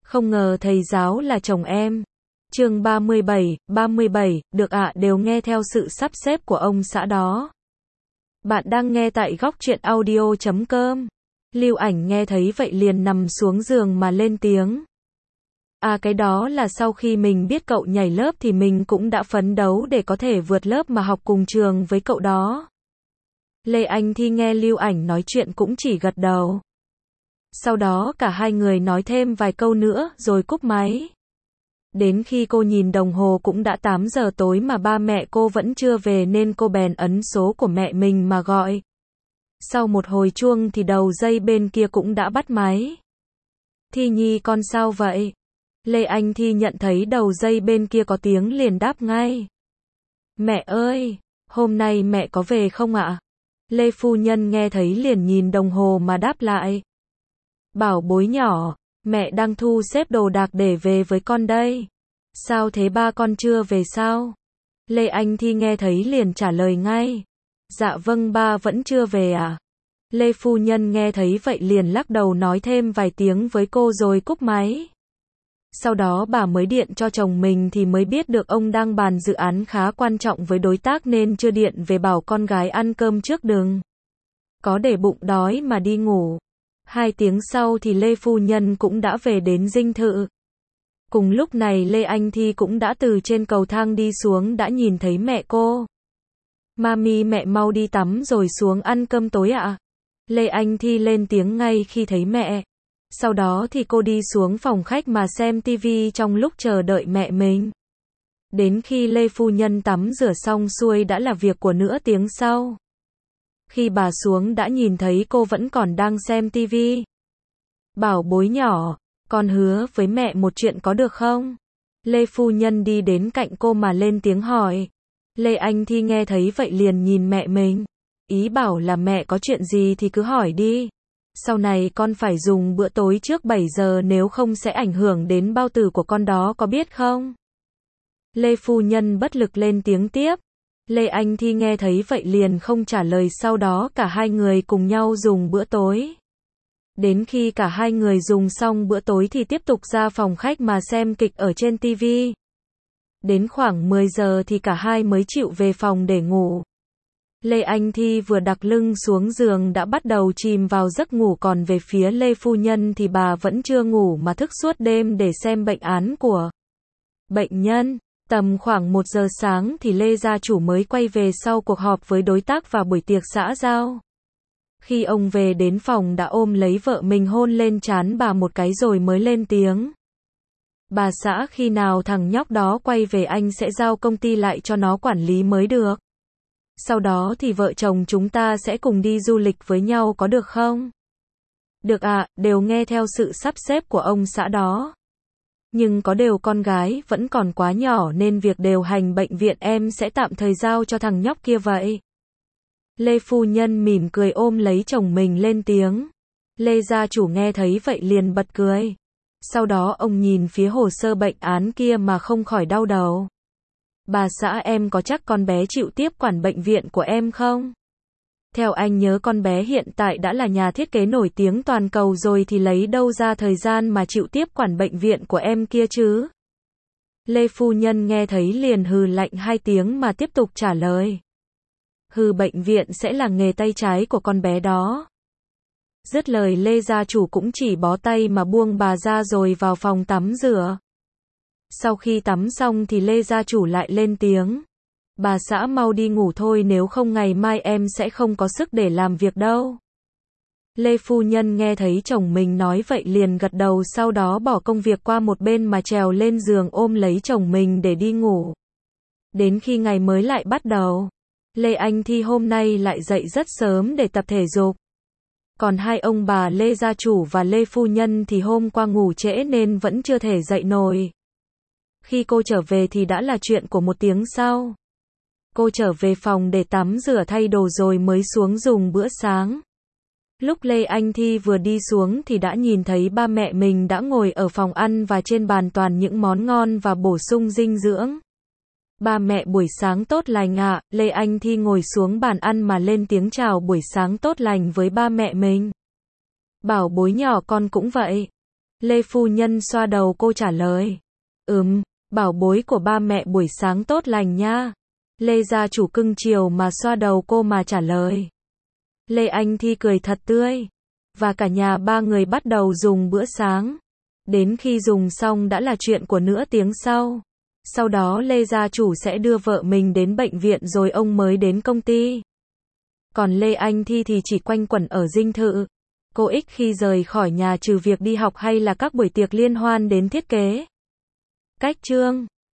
Không ngờ thầy giáo là chồng em. Chương 37, được ạ, đều nghe theo sự sắp xếp của ông xã đó. Bạn đang nghe tại góc truyện audio.com. Lưu Ảnh nghe thấy vậy liền nằm xuống giường mà lên tiếng. À, cái đó là sau khi mình biết cậu nhảy lớp thì mình cũng đã phấn đấu để có thể vượt lớp mà học cùng trường với cậu đó. Lê Anh Thi nghe Lưu Ảnh nói chuyện cũng chỉ gật đầu. Sau đó cả hai người nói thêm vài câu nữa rồi cúp máy. Đến khi cô nhìn đồng hồ cũng đã 8 giờ tối mà ba mẹ cô vẫn chưa về nên cô bèn ấn số của mẹ mình mà gọi. Sau một hồi chuông thì đầu dây bên kia cũng đã bắt máy. Thi Nhi, con sao vậy? Lê Anh Thi nhận thấy đầu dây bên kia có tiếng liền đáp ngay. Mẹ ơi, hôm nay mẹ có về không ạ? Lê phu nhân nghe thấy liền nhìn đồng hồ mà đáp lại. Bảo bối nhỏ, mẹ đang thu xếp đồ đạc để về với con đây. Sao thế, ba con chưa về sao? Lê Anh Thi nghe thấy liền trả lời ngay. Dạ vâng, ba vẫn chưa về à? Lê phu nhân nghe thấy vậy liền lắc đầu nói thêm vài tiếng với cô rồi cúp máy. Sau đó bà mới điện cho chồng mình thì mới biết được ông đang bàn dự án khá quan trọng với đối tác nên chưa điện về, bảo con gái ăn cơm trước đừng có để bụng đói mà đi ngủ. 2 tiếng sau thì Lê phu nhân cũng đã về đến dinh thự. Cùng lúc này Lê Anh Thi cũng đã từ trên cầu thang đi xuống đã nhìn thấy mẹ cô. Mami, mẹ mau đi tắm rồi xuống ăn cơm tối ạ. Lê Anh Thi lên tiếng ngay khi thấy mẹ. Sau đó thì cô đi xuống phòng khách mà xem tivi trong lúc chờ đợi mẹ mình. Đến khi Lê phu nhân tắm rửa xong xuôi đã là việc của nửa tiếng sau. Khi bà xuống đã nhìn thấy cô vẫn còn đang xem tivi. Bảo bối nhỏ, con hứa với mẹ một chuyện có được không? Lê phu nhân đi đến cạnh cô mà lên tiếng hỏi. Lê Anh Thi nghe thấy vậy liền nhìn mẹ mình. Ý bảo là mẹ có chuyện gì thì cứ hỏi đi. Sau này con phải dùng bữa tối trước 7 giờ nếu không sẽ ảnh hưởng đến bao tử của con đó, có biết không? Lê phu nhân bất lực lên tiếng tiếp. Lê Anh Thi nghe thấy vậy liền không trả lời, sau đó cả hai người cùng nhau dùng bữa tối. Đến khi cả hai người dùng xong bữa tối thì tiếp tục ra phòng khách mà xem kịch ở trên tivi. Đến khoảng 10 giờ thì cả hai mới chịu về phòng để ngủ. Lê Anh Thi vừa đặt lưng xuống giường đã bắt đầu chìm vào giấc ngủ, còn về phía Lê phu nhân thì bà vẫn chưa ngủ mà thức suốt đêm để xem bệnh án của bệnh nhân. Tầm khoảng 1 giờ sáng thì Lê gia chủ mới quay về sau cuộc họp với đối tác và buổi tiệc xã giao. Khi ông về đến phòng đã ôm lấy vợ mình hôn lên trán bà một cái rồi mới lên tiếng. Bà xã, khi nào thằng nhóc đó quay về anh sẽ giao công ty lại cho nó quản lý mới được. Sau đó thì vợ chồng chúng ta sẽ cùng đi du lịch với nhau, có được không? Được ạ, đều nghe theo sự sắp xếp của ông xã đó. Nhưng có điều con gái vẫn còn quá nhỏ nên việc điều hành bệnh viện em sẽ tạm thời giao cho thằng nhóc kia vậy. Lê phu nhân mỉm cười ôm lấy chồng mình lên tiếng. Lê gia chủ nghe thấy vậy liền bật cười. Sau đó ông nhìn phía hồ sơ bệnh án kia mà không khỏi đau đầu. Bà xã, em có chắc con bé chịu tiếp quản bệnh viện của em không? Theo anh nhớ con bé hiện tại đã là nhà thiết kế nổi tiếng toàn cầu rồi thì lấy đâu ra thời gian mà chịu tiếp quản bệnh viện của em kia chứ? Lê phu nhân nghe thấy liền hừ lạnh 2 tiếng mà tiếp tục trả lời. Hừ, bệnh viện sẽ là nghề tay trái của con bé đó. Dứt lời Lê gia chủ cũng chỉ bó tay mà buông bà ra rồi vào phòng tắm rửa. Sau khi tắm xong thì Lê gia chủ lại lên tiếng. Bà xã mau đi ngủ thôi, nếu không ngày mai em sẽ không có sức để làm việc đâu. Lê phu nhân nghe thấy chồng mình nói vậy liền gật đầu, sau đó bỏ công việc qua một bên mà trèo lên giường ôm lấy chồng mình để đi ngủ. Đến khi ngày mới lại bắt đầu, Lê Anh Thi hôm nay lại dậy rất sớm để tập thể dục. Còn hai ông bà Lê gia chủ và Lê phu nhân thì hôm qua ngủ trễ nên vẫn chưa thể dậy nổi. Khi cô trở về thì đã là chuyện của 1 tiếng sau. Cô trở về phòng để tắm rửa thay đồ rồi mới xuống dùng bữa sáng. Lúc Lê Anh Thi vừa đi xuống thì đã nhìn thấy ba mẹ mình đã ngồi ở phòng ăn và trên bàn toàn những món ngon và bổ sung dinh dưỡng. Ba mẹ buổi sáng tốt lành ạ. Lê Anh Thi ngồi xuống bàn ăn mà lên tiếng chào buổi sáng tốt lành với ba mẹ mình. Bảo bối nhỏ, con cũng vậy. Lê phu nhân xoa đầu cô trả lời. Bảo bối của ba mẹ buổi sáng tốt lành nha. Lê gia chủ cưng chiều mà xoa đầu cô mà trả lời. Lê Anh Thi cười thật tươi. Và cả nhà ba người bắt đầu dùng bữa sáng. Đến khi dùng xong đã là chuyện của nửa tiếng sau. Sau đó Lê gia chủ sẽ đưa vợ mình đến bệnh viện rồi ông mới đến công ty. Còn Lê Anh Thi thì chỉ quanh quẩn ở dinh thự. Cô ít khi rời khỏi nhà trừ việc đi học hay là các buổi tiệc liên hoan đến thiết kế. Cách chương